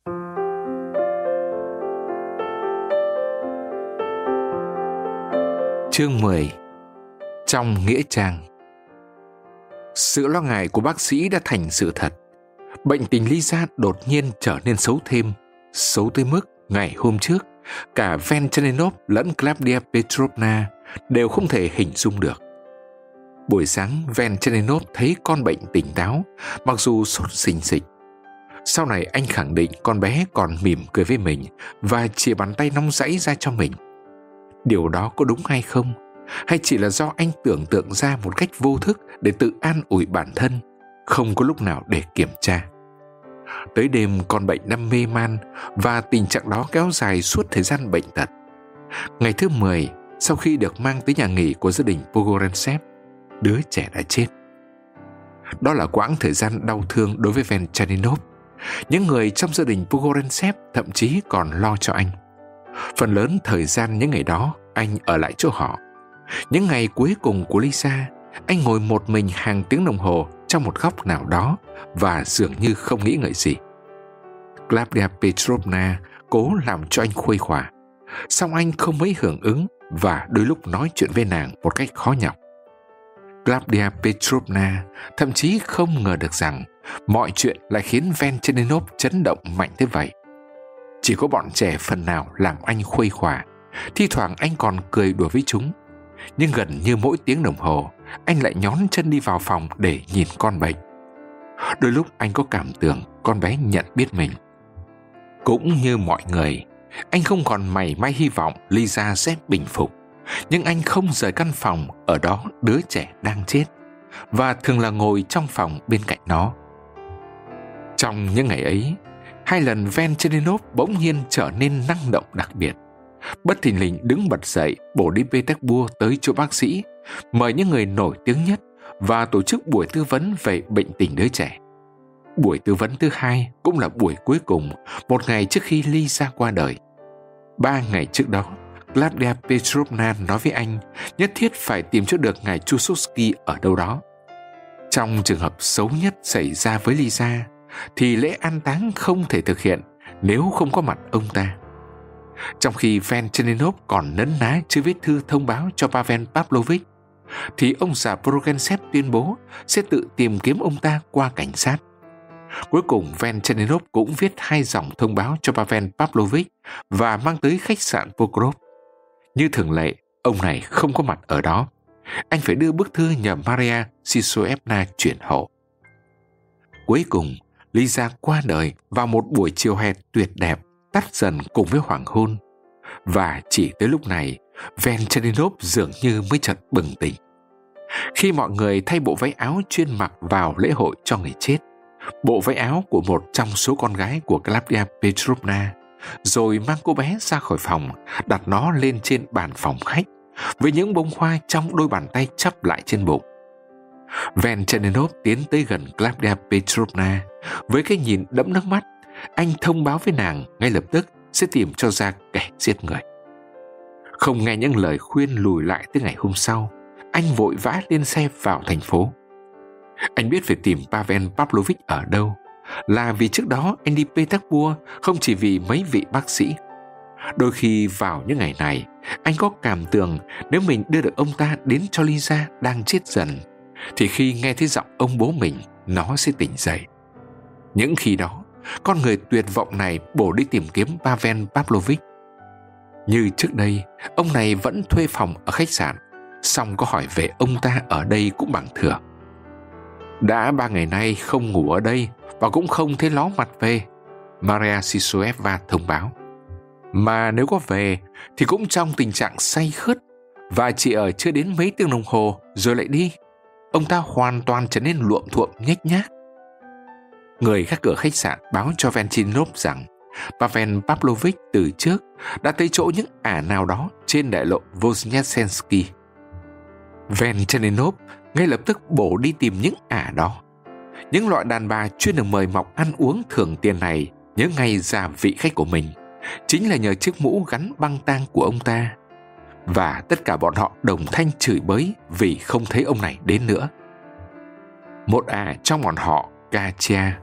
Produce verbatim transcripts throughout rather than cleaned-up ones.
Chương mười. Trong nghĩa trang. Sự lo ngại của bác sĩ đã thành sự thật. Bệnh tình Lisa đột nhiên trở nên xấu thêm, xấu tới mức ngày hôm trước, cả Venchaninov lẫn Claudia Petrovna đều không thể hình dung được. Buổi sáng, Venchaninov thấy con bệnh tỉnh táo, mặc dù sốt xình xịch. Sau này anh khẳng định con bé còn mỉm cười với mình và chìa bàn tay nóng rẫy ra cho mình. Điều đó có đúng hay không? Hay chỉ là do anh tưởng tượng ra một cách vô thức để tự an ủi bản thân, không có lúc nào để kiểm tra? Tới đêm con bệnh đang mê man và tình trạng đó kéo dài suốt thời gian bệnh tật. Ngày thứ mười, sau khi được mang tới nhà nghỉ của gia đình Pogorensev, đứa trẻ đã chết. Đó là quãng thời gian đau thương đối với Venchaninov. Những người trong gia đình Pogorensev thậm chí còn lo cho anh. Phần lớn thời gian những ngày đó, anh ở lại chỗ họ. Những ngày cuối cùng của Lisa, anh ngồi một mình hàng tiếng đồng hồ trong một góc nào đó và dường như không nghĩ ngợi gì. Claudia Petrovna cố làm cho anh khuây khỏa, song anh không mấy hưởng ứng và đôi lúc nói chuyện với nàng một cách khó nhọc. Claudia Petrovna thậm chí không ngờ được rằng mọi chuyện lại khiến Venchaninov chấn động mạnh thế vậy. Chỉ có bọn trẻ phần nào làm anh khuây khỏa, thi thoảng anh còn cười đùa với chúng. Nhưng gần như mỗi tiếng đồng hồ, anh lại nhón chân đi vào phòng để nhìn con bệnh. Đôi lúc anh có cảm tưởng con bé nhận biết mình. Cũng như mọi người, anh không còn mảy may hy vọng Lisa sẽ bình phục. Nhưng anh không rời căn phòng ở đó đứa trẻ đang chết, và thường là ngồi trong phòng bên cạnh nó. Trong những ngày ấy, hai lần Venchaninov bỗng nhiên trở nên năng động đặc biệt. Bất thình lình đứng bật dậy, bổ đi Petersburg tới chỗ bác sĩ, mời những người nổi tiếng nhất và tổ chức buổi tư vấn về bệnh tình đứa trẻ. Buổi tư vấn thứ hai cũng là buổi cuối cùng, một ngày trước khi Lisa qua đời. Ba ngày trước đó, Claudia Petrovna nói với anh nhất thiết phải tìm cho được ngài Chusovsky ở đâu đó. Trong trường hợp xấu nhất xảy ra với Lisa, thì lễ an táng không thể thực hiện nếu không có mặt ông ta. Trong khi Venchaninov còn nấn ná chưa viết thư thông báo cho Pavel Pavlovich, thì ông già Pogorensev tuyên bố sẽ tự tìm kiếm ông ta qua cảnh sát. Cuối cùng Venchaninov cũng viết hai dòng thông báo cho Pavel Pavlovich và mang tới khách sạn Pokrov. Như thường lệ, ông này không có mặt ở đó. Anh phải đưa bức thư nhờ Maria Sisoevna chuyển hộ. Cuối cùng, Lisa qua đời vào một buổi chiều hè tuyệt đẹp, tắt dần cùng với hoàng hôn. Và chỉ tới lúc này, Venchaninov dường như mới chợt bừng tỉnh. Khi mọi người thay bộ váy áo chuyên mặc vào lễ hội cho người chết, bộ váy áo của một trong số con gái của Claudia Petrovna, rồi mang cô bé ra khỏi phòng, đặt nó lên trên bàn phòng khách, với những bông hoa trong đôi bàn tay chắp lại trên bụng. Venchaninov tiến tới gần Claudia Petrovna, với cái nhìn đẫm nước mắt. Anh thông báo với nàng ngay lập tức sẽ tìm cho ra kẻ giết người. Không nghe những lời khuyên lùi lại tới ngày hôm sau, anh vội vã lên xe vào thành phố. Anh biết phải tìm Pavel Pavlovich ở đâu, là vì trước đó anh đi Petersburg không chỉ vì mấy vị bác sĩ. Đôi khi vào những ngày này, anh có cảm tưởng nếu mình đưa được ông ta đến cho Lisa đang chết dần, thì khi nghe thấy giọng ông bố mình, nó sẽ tỉnh dậy. Những khi đó, con người tuyệt vọng này bổ đi tìm kiếm Pavel Pavlovich. Như trước đây, ông này vẫn thuê phòng ở khách sạn, song có hỏi về ông ta ở đây cũng bằng thừa. Đã ba ngày nay không ngủ ở đây và cũng không thấy ló mặt về, Maria Sisoevna thông báo. Mà nếu có về thì cũng trong tình trạng say khướt, và chỉ ở chưa đến mấy tiếng đồng hồ rồi lại đi. Ông ta hoàn toàn trở nên luộm thuộm nhếch nhác. Người gác cửa khách sạn báo cho Venchaninov rằng Pavel Pavlovich từ trước đã tới chỗ những ả nào đó trên đại lộ Voznesensky. Venchaninov ngay lập tức bổ đi tìm những ả đó. Những loại đàn bà chuyên được mời mọc ăn uống thưởng tiền này nhớ ngay ra vị khách của mình, chính là nhờ chiếc mũ gắn băng tang của ông ta. Và tất cả bọn họ đồng thanh chửi bới vì không thấy ông này đến nữa. Một ả trong bọn họ, Katia,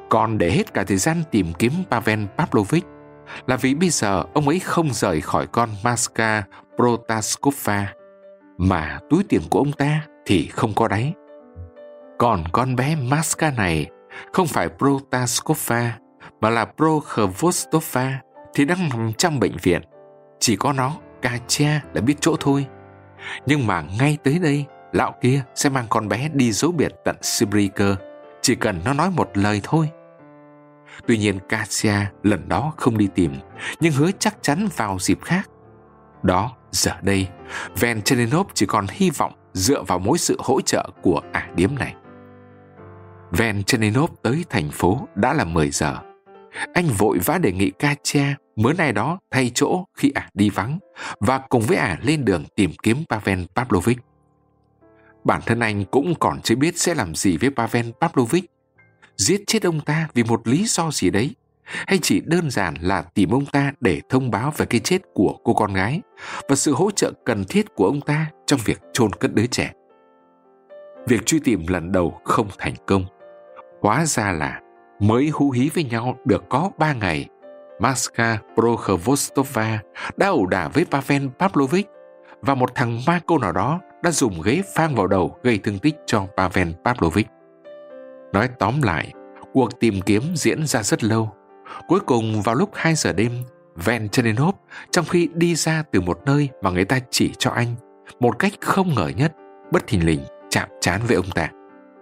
Còn để hết cả thời gian tìm kiếm Pavel Pavlovich là vì bây giờ ông ấy không rời khỏi con Maska Protaskova, mà túi tiền của ông ta thì không có đáy. Còn con bé Maska này không phải Protaskova mà là Prokhvostova thì đang nằm trong bệnh viện. Chỉ có nó, Katya, là biết chỗ thôi. Nhưng mà ngay tới đây, lão kia sẽ mang con bé đi giấu biệt tận Siberia, chỉ cần nó nói một lời thôi. Tuy nhiên Katya lần đó không đi tìm, nhưng hứa chắc chắn vào dịp khác. Đó, giờ đây, Venchelinov chỉ còn hy vọng dựa vào mối sự hỗ trợ của ả điếm này. Venchelinov tới thành phố đã là mười giờ. Anh vội vã đề nghị Katya mướn ai đó thay chỗ khi ả đi vắng và cùng với ả lên đường tìm kiếm Pavel Pavlovich. Bản thân anh cũng còn chưa biết sẽ làm gì với Pavel Pavlovich. Giết chết ông ta vì một lý do gì đấy, hay chỉ đơn giản là tìm ông ta để thông báo về cái chết của cô con gái và sự hỗ trợ cần thiết của ông ta trong việc chôn cất đứa trẻ. Việc truy tìm lần đầu không thành công. Hóa ra là mới hú hí với nhau được có ba ngày, Maska Prokhvostova đã ẩu đả với Pavel Pavlovich và một thằng ma cô nào đó đã dùng ghế phang vào đầu gây thương tích cho Pavel Pavlovich. Nói tóm lại, cuộc tìm kiếm diễn ra rất lâu. Cuối cùng vào lúc hai giờ đêm, Venchelinov trong khi đi ra từ một nơi mà người ta chỉ cho anh, một cách không ngờ nhất, bất thình lình chạm trán với ông ta.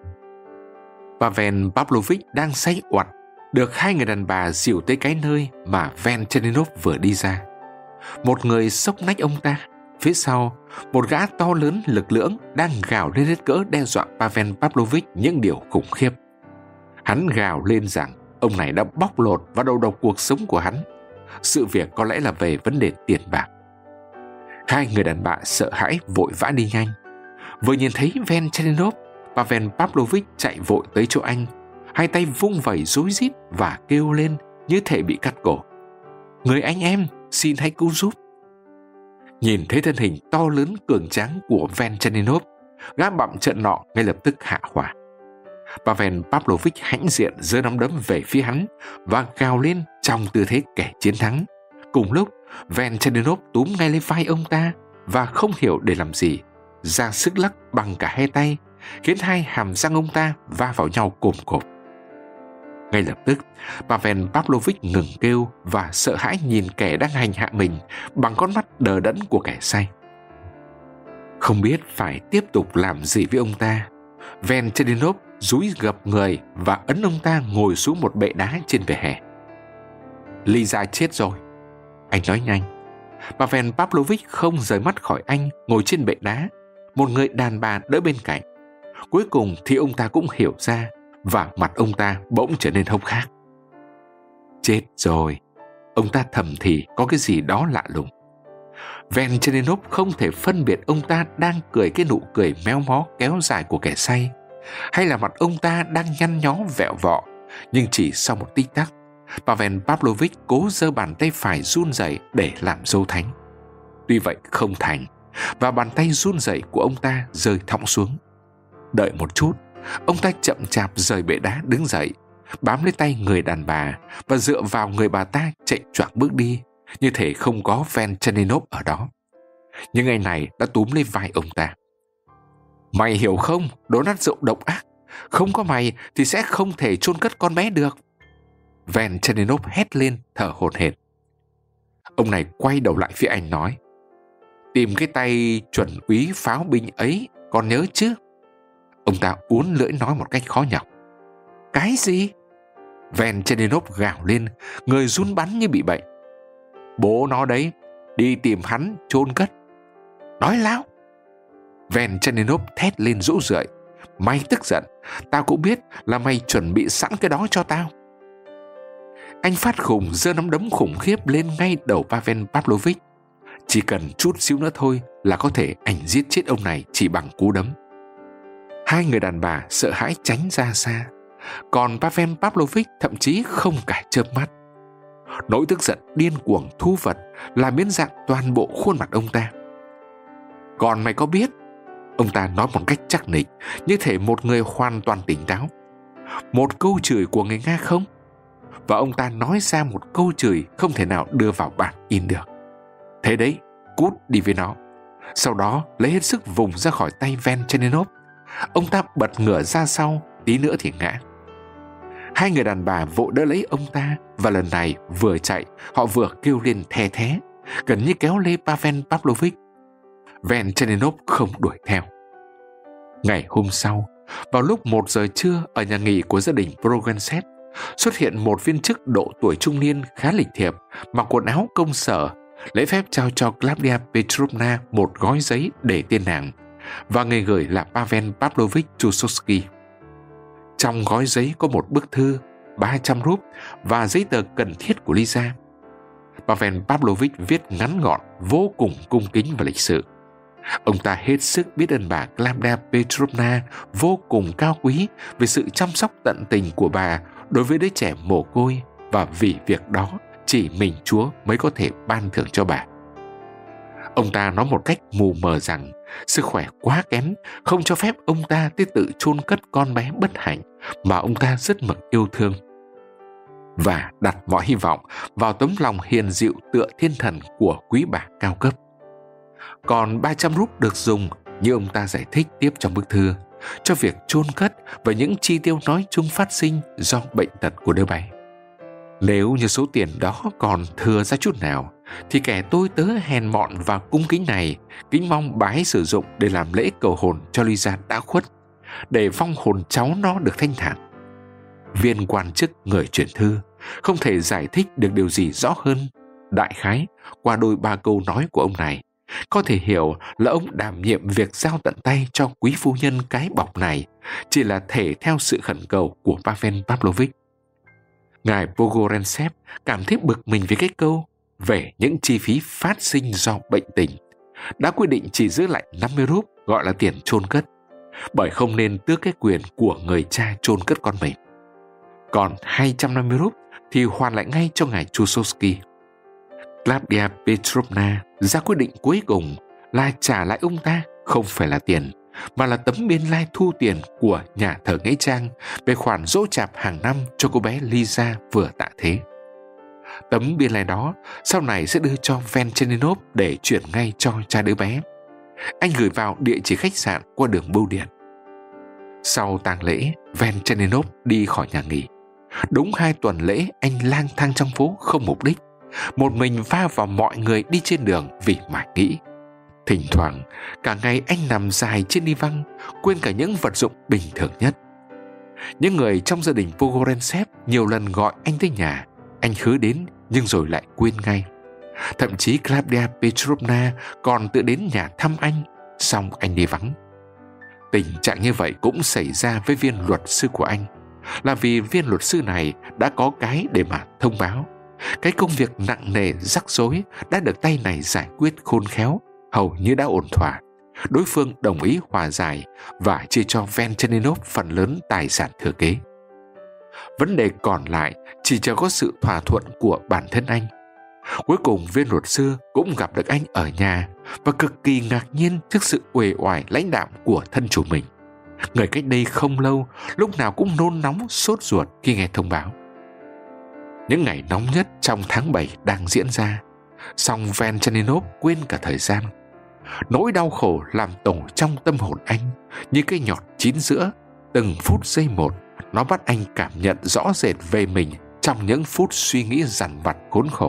Pavel Pavlovich đang say oặt, được hai người đàn bà dìu tới cái nơi mà Venchelinov vừa đi ra. Một người xốc nách ông ta. Phía sau, một gã to lớn lực lưỡng đang gào lên hết cỡ đe dọa Pavel Pavlovich những điều khủng khiếp. Hắn gào lên rằng ông này đã bóc lột và đầu độc cuộc sống của hắn. Sự việc có lẽ là về vấn đề tiền bạc. Hai người đàn bà sợ hãi vội vã đi nhanh. Vừa nhìn thấy Venchelinov, Pavel Pavlovich chạy vội tới chỗ anh, hai tay vung vẩy rối rít và kêu lên như thể bị cắt cổ. Người anh em, xin hãy cứu giúp. Nhìn thấy thân hình to lớn cường tráng của Venchelinov, gã bặm trợn nọ ngay lập tức hạ hỏa. Pavel Pavlovich hãnh diện giơ nắm đấm về phía hắn và gào lên trong tư thế kẻ chiến thắng. Cùng lúc, Venchelinov túm ngay lấy vai ông ta và không hiểu để làm gì, ra sức lắc bằng cả hai tay, khiến hai hàm răng ông ta va vào nhau cồm cộp. Ngay lập tức, Pavel Pavlovich ngừng kêu và sợ hãi nhìn kẻ đang hành hạ mình bằng con mắt đờ đẫn của kẻ say. Không biết phải tiếp tục làm gì với ông ta, Venchelinov dúi gập người và ấn ông ta ngồi xuống một bệ đá trên vỉa hè. Lisa chết rồi, anh nói nhanh. Pavel Pavlovich không rời mắt khỏi anh ngồi trên bệ đá, một người đàn bà đỡ bên cạnh. Cuối cùng thì ông ta cũng hiểu ra và mặt ông ta bỗng trở nên hốc hác. Chết rồi, ông ta thầm thì có cái gì đó lạ lùng. Venchelinov không thể phân biệt ông ta đang cười cái nụ cười méo mó kéo dài của kẻ say, hay là mặt ông ta đang nhăn nhó vẹo vọ. Nhưng chỉ sau một tích tắc, Pavel Pavlovich cố giơ bàn tay phải run rẩy để làm dấu thánh. Tuy vậy không thành, và bàn tay run rẩy của ông ta rơi thõng xuống. Đợi một chút, ông ta chậm chạp rời bệ đá đứng dậy, bám lấy tay người đàn bà và dựa vào người bà ta chạy choạng bước đi, như thể không có Venchelinov ở đó. Nhưng anh này đã túm lấy vai ông ta. Mày hiểu không, đồ nát rượu độc ác, không có mày thì sẽ không thể chôn cất con bé được. Venchelinov hét lên thở hổn hển. Ông này quay đầu lại phía anh nói, tìm cái tay chuẩn úy pháo binh ấy, còn nhớ chứ? Ông ta uốn lưỡi nói một cách khó nhọc. Cái gì? Venchelinov gào lên, người run bắn như bị bệnh. Bố nó đấy, đi tìm hắn chôn cất. Nói láo. Venchelinov thét lên rũ rượi. Mày tức giận, tao cũng biết là mày chuẩn bị sẵn cái đó cho tao. Anh phát khùng giơ nắm đấm khủng khiếp lên ngay đầu Pavel Pavlovich. Chỉ cần chút xíu nữa thôi là có thể anh giết chết ông này chỉ bằng cú đấm. Hai người đàn bà sợ hãi tránh ra xa, còn Pavel Pavlovich thậm chí không cả chớp mắt. Nỗi tức giận điên cuồng thu vật làm biến dạng toàn bộ khuôn mặt ông ta. Còn mày có biết? Ông ta nói một cách chắc nịch, như thể một người hoàn toàn tỉnh táo. một câu chửi của người Nga không? Và ông ta nói ra một câu chửi không thể nào đưa vào bản in được. Thế đấy, cút đi với nó. Sau đó lấy hết sức vùng ra khỏi tay Venchenenov. Ông ta bật ngửa ra sau, tí nữa thì ngã. Hai người đàn bà vội đỡ lấy ông ta, và lần này vừa chạy họ vừa kêu lên the thé, gần như kéo lê Pavel Pavlovich. Venchenenov không đuổi theo. Ngày hôm sau, vào lúc một giờ trưa, ở nhà nghỉ của gia đình Progensev xuất hiện một viên chức độ tuổi trung niên khá lịch thiệp, mặc quần áo công sở, lễ phép trao cho Claudia Petrovna một gói giấy để tên nàng, và người gửi là Pavel Pavlovich Chusovsky. Trong gói giấy có một bức thư, ba trăm rúp và giấy tờ cần thiết của Lisa. Pavel Pavlovich viết ngắn gọn, vô cùng cung kính và lịch sự. Ông ta hết sức biết ơn bà Claudia Petrovna vô cùng cao quý về sự chăm sóc tận tình của bà đối với đứa trẻ mồ côi, và vì việc đó chỉ mình Chúa mới có thể ban thưởng cho bà. Ông ta nói một cách mù mờ rằng sức khỏe quá kém không cho phép ông ta tới tự chôn cất con bé bất hạnh mà ông ta rất mực yêu thương, và đặt mọi hy vọng vào tấm lòng hiền dịu tựa thiên thần của quý bà cao cấp. Còn ba trăm rúp được dùng, như ông ta giải thích tiếp trong bức thư, cho việc chôn cất và những chi tiêu nói chung phát sinh do bệnh tật của đứa bé. Nếu như số tiền đó còn thừa ra chút nào, thì kẻ tôi tớ hèn mọn và cung kính này kính mong bà hãy sử dụng để làm lễ cầu hồn cho Lisa đã khuất, để vong hồn cháu nó được thanh thản. Viên quan chức người chuyển thư không thể giải thích được điều gì rõ hơn. Đại khái, qua đôi ba câu nói của ông này, có thể hiểu là ông đảm nhiệm việc giao tận tay cho quý phu nhân cái bọc này chỉ là thể theo sự khẩn cầu của Pavel Pavlovich. Ngài Pogorensev cảm thấy bực mình với cái câu về những chi phí phát sinh do bệnh tình, đã quyết định chỉ giữ lại năm mươi rúp gọi là tiền chôn cất, bởi không nên tước cái quyền của người cha chôn cất con mình. Còn hai trăm năm mươi rúp thì hoàn lại ngay cho ngài Chusovsky. Claudia Petrovna ra quyết định cuối cùng là trả lại ông ta không phải là tiền, mà là tấm biên lai thu tiền của nhà thờ nghĩa trang về khoản dỗ chạp hàng năm cho cô bé Lisa vừa tạ thế. Tấm biên lai đó sau này sẽ đưa cho Venchenenov để chuyển ngay cho cha đứa bé. Anh gửi vào địa chỉ khách sạn qua đường bưu điện. Sau tang lễ, Venchenenov đi khỏi nhà nghỉ. Đúng hai tuần lễ anh lang thang trong phố không mục đích, một mình va vào mọi người đi trên đường vì mải nghĩ. Thỉnh thoảng, cả ngày anh nằm dài trên đi văng, quên cả những vật dụng bình thường nhất. Những người trong gia đình Pogorensev nhiều lần gọi anh tới nhà, anh hứa đến nhưng rồi lại quên ngay. Thậm chí Claudia Petrovna còn tự đến nhà thăm anh, xong anh đi vắng. Tình trạng như vậy cũng xảy ra với viên luật sư của anh, là vì viên luật sư này đã có cái để mà thông báo. Cái công việc nặng nề rắc rối đã được tay này giải quyết khôn khéo, hầu như đã ổn thỏa. Đối phương đồng ý hòa giải và chia cho Venchenenov phần lớn tài sản thừa kế. Vấn đề còn lại chỉ chờ có sự thỏa thuận của bản thân anh. Cuối cùng viên luật sư cũng gặp được anh ở nhà và cực kỳ ngạc nhiên trước sự uể oải lãnh đạm của thân chủ mình. Người cách đây không lâu lúc nào cũng nôn nóng sốt ruột khi nghe thông báo. Những ngày nóng nhất trong tháng bảy đang diễn ra, song Venchenenov quên cả thời gian. Nỗi đau khổ làm tổ trong tâm hồn anh như cây nhọt chín giữa, từng phút giây một nó bắt anh cảm nhận rõ rệt về mình trong những phút suy nghĩ dằn vặt khốn khổ.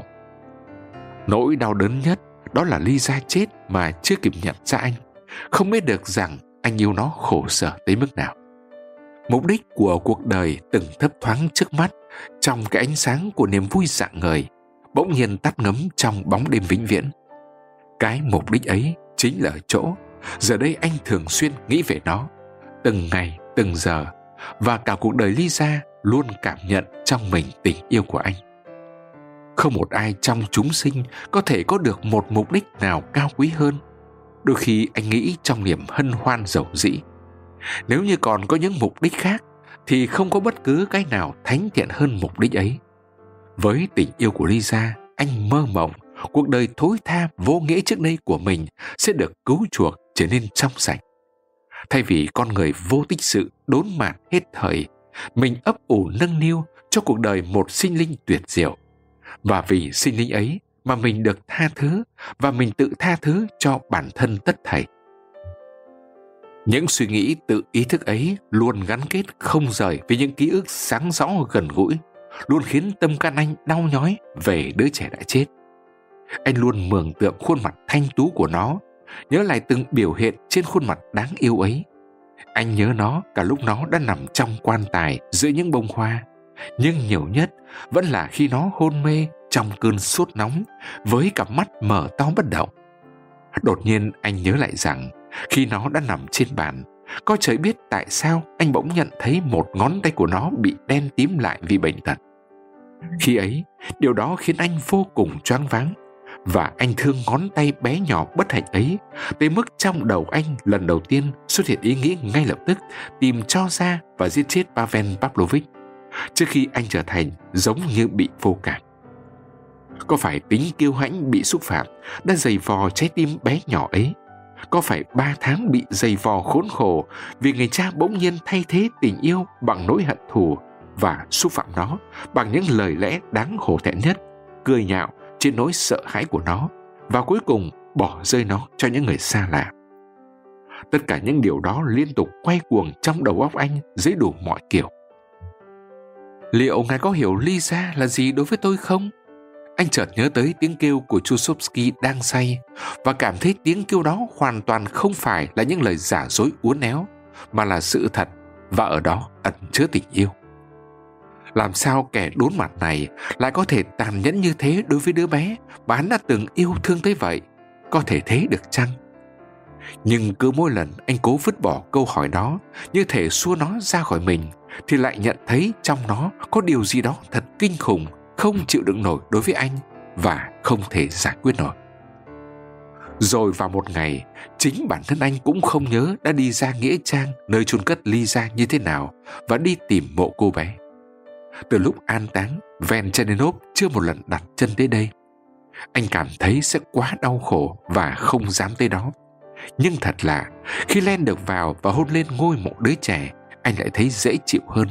Nỗi đau đớn nhất đó là Lisa chết mà chưa kịp nhận ra anh, không biết được rằng anh yêu nó khổ sở tới mức nào. Mục đích của cuộc đời từng thấp thoáng trước mắt trong cái ánh sáng của niềm vui rạng ngời, bỗng nhiên tắt ngấm trong bóng đêm vĩnh viễn. Cái mục đích ấy chính là ở chỗ giờ đây anh thường xuyên nghĩ về nó, từng ngày, từng giờ, và cả cuộc đời Lisa luôn cảm nhận trong mình tình yêu của anh. Không một ai trong chúng sinh có thể có được một mục đích nào cao quý hơn. Đôi khi anh nghĩ trong niềm hân hoan dầu dĩ, nếu như còn có những mục đích khác thì không có bất cứ cái nào thánh thiện hơn mục đích ấy. Với tình yêu của Lisa, anh mơ mộng cuộc đời thối tha vô nghĩa trước đây của mình sẽ được cứu chuộc trở nên trong sạch. Thay vì con người vô tích sự đốn mạt hết thời, mình ấp ủ nâng niu cho cuộc đời một sinh linh tuyệt diệu. Và vì sinh linh ấy mà mình được tha thứ, và mình tự tha thứ cho bản thân tất thảy. Những suy nghĩ tự ý thức ấy luôn gắn kết không rời với những ký ức sáng rõ gần gũi, luôn khiến tâm can anh đau nhói về đứa trẻ đã chết. Anh luôn mường tượng khuôn mặt thanh tú của nó, nhớ lại từng biểu hiện trên khuôn mặt đáng yêu ấy. Anh nhớ nó cả lúc nó đã nằm trong quan tài giữa những bông hoa, nhưng nhiều nhất vẫn là khi nó hôn mê trong cơn sốt nóng với cặp mắt mở to bất động. Đột nhiên anh nhớ lại rằng khi nó đã nằm trên bàn, có trời biết tại sao anh bỗng nhận thấy một ngón tay của nó bị đen tím lại vì bệnh tật. Khi ấy, điều đó khiến anh vô cùng choáng váng, và anh thương ngón tay bé nhỏ bất hạnh ấy tới mức trong đầu anh lần đầu tiên xuất hiện ý nghĩ ngay lập tức tìm cho ra và giết chết Pavel Pavlovich, trước khi anh trở thành giống như bị vô cảm. Có phải tính kiêu hãnh bị xúc phạm đã giày vò trái tim bé nhỏ ấy? Có phải ba tháng bị giày vò khốn khổ vì người cha bỗng nhiên thay thế tình yêu bằng nỗi hận thù và xúc phạm nó bằng những lời lẽ đáng hổ thẹn nhất, cười nhạo trên nỗi sợ hãi của nó, và cuối cùng bỏ rơi nó cho những người xa lạ? Tất cả những điều đó liên tục quay cuồng trong đầu óc anh dưới đủ mọi kiểu. Liệu ngài có hiểu Lisa là gì đối với tôi không? Anh chợt nhớ tới tiếng kêu của Chusovsky đang say, và cảm thấy tiếng kêu đó hoàn toàn không phải là những lời giả dối uốn éo, mà là sự thật, và ở đó ẩn chứa tình yêu. Làm sao kẻ đốn mặt này lại có thể tàn nhẫn như thế đối với đứa bé mà hắn đã từng yêu thương tới vậy? Có thể thế được chăng? Nhưng cứ mỗi lần anh cố vứt bỏ câu hỏi đó, như thể xua nó ra khỏi mình, thì lại nhận thấy trong nó có điều gì đó thật kinh khủng, không chịu đựng nổi đối với anh, và không thể giải quyết nổi. Rồi vào một ngày, chính bản thân anh cũng không nhớ đã đi ra nghĩa trang nơi chôn cất Lisa như thế nào và đi tìm mộ cô bé. Từ lúc an táng, Venchaninov chưa một lần đặt chân tới đây. Anh cảm thấy sẽ quá đau khổ và không dám tới đó. Nhưng thật là khi len được vào và hôn lên ngôi mộ đứa trẻ, anh lại thấy dễ chịu hơn.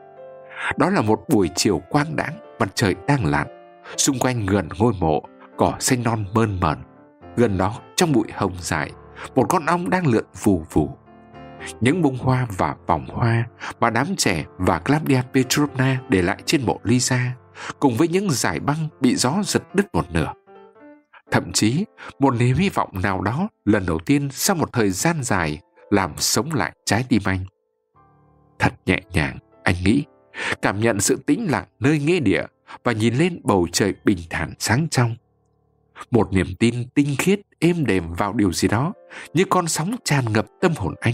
Đó là một buổi chiều quang đãng, mặt trời đang lặn. Xung quanh gần ngôi mộ, cỏ xanh non mơn mởn. Gần đó, trong bụi hồng dại, một con ong đang lượn vù vù. Những bông hoa và vòng hoa mà đám trẻ và Claudia Petrovna để lại trên mộ Lisa, cùng với những dải băng bị gió giật đứt một nửa. Thậm chí, một niềm hy vọng nào đó lần đầu tiên sau một thời gian dài làm sống lại trái tim anh. Thật nhẹ nhàng, anh nghĩ, cảm nhận sự tĩnh lặng nơi nghĩa địa và nhìn lên bầu trời bình thản sáng trong. Một niềm tin tinh khiết êm đềm vào điều gì đó, như con sóng tràn ngập tâm hồn anh.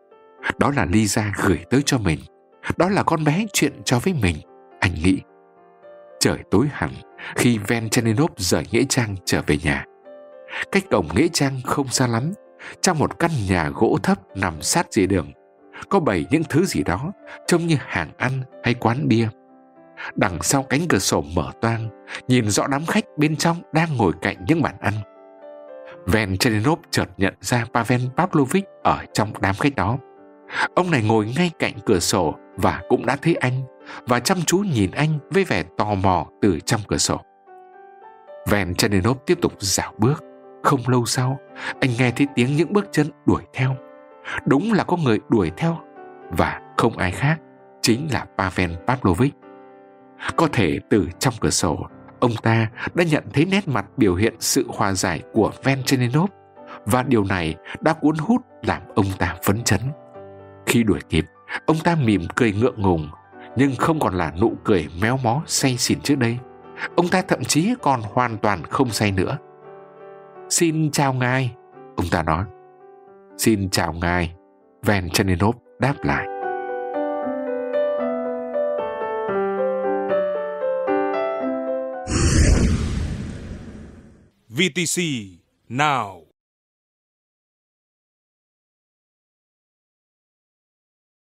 Đó là Lisa gửi tới cho mình. Đó là con bé chuyện cho với mình, anh nghĩ. Trời tối hẳn khi Venchaninov rời nghĩa trang trở về nhà. Cách cổng nghĩa trang không xa lắm, trong một căn nhà gỗ thấp nằm sát rìa đường, có bày những thứ gì đó trông như hàng ăn hay quán bia. Đằng sau cánh cửa sổ mở toang, nhìn rõ đám khách bên trong đang ngồi cạnh những bàn ăn. Venchaninov chợt nhận ra Pavel Pavlovich ở trong đám khách đó. Ông này ngồi ngay cạnh cửa sổ và cũng đã thấy anh, và chăm chú nhìn anh với vẻ tò mò từ trong cửa sổ. Venchaninov tiếp tục dạo bước. Không lâu sau, anh nghe thấy tiếng những bước chân đuổi theo. Đúng là có người đuổi theo, và không ai khác, chính là Pavel Pavlovich. Có thể từ trong cửa sổ, ông ta đã nhận thấy nét mặt biểu hiện sự hòa giải của Venchaninov, và điều này đã cuốn hút làm ông ta phấn chấn. Khi đuổi kịp, ông ta mỉm cười ngượng ngùng, nhưng không còn là nụ cười méo mó say xỉn trước đây. Ông ta thậm chí còn hoàn toàn không say nữa. "Xin chào ngài," ông ta nói. "Xin chào ngài," Venchaninov đáp lại. vê tê xê Now.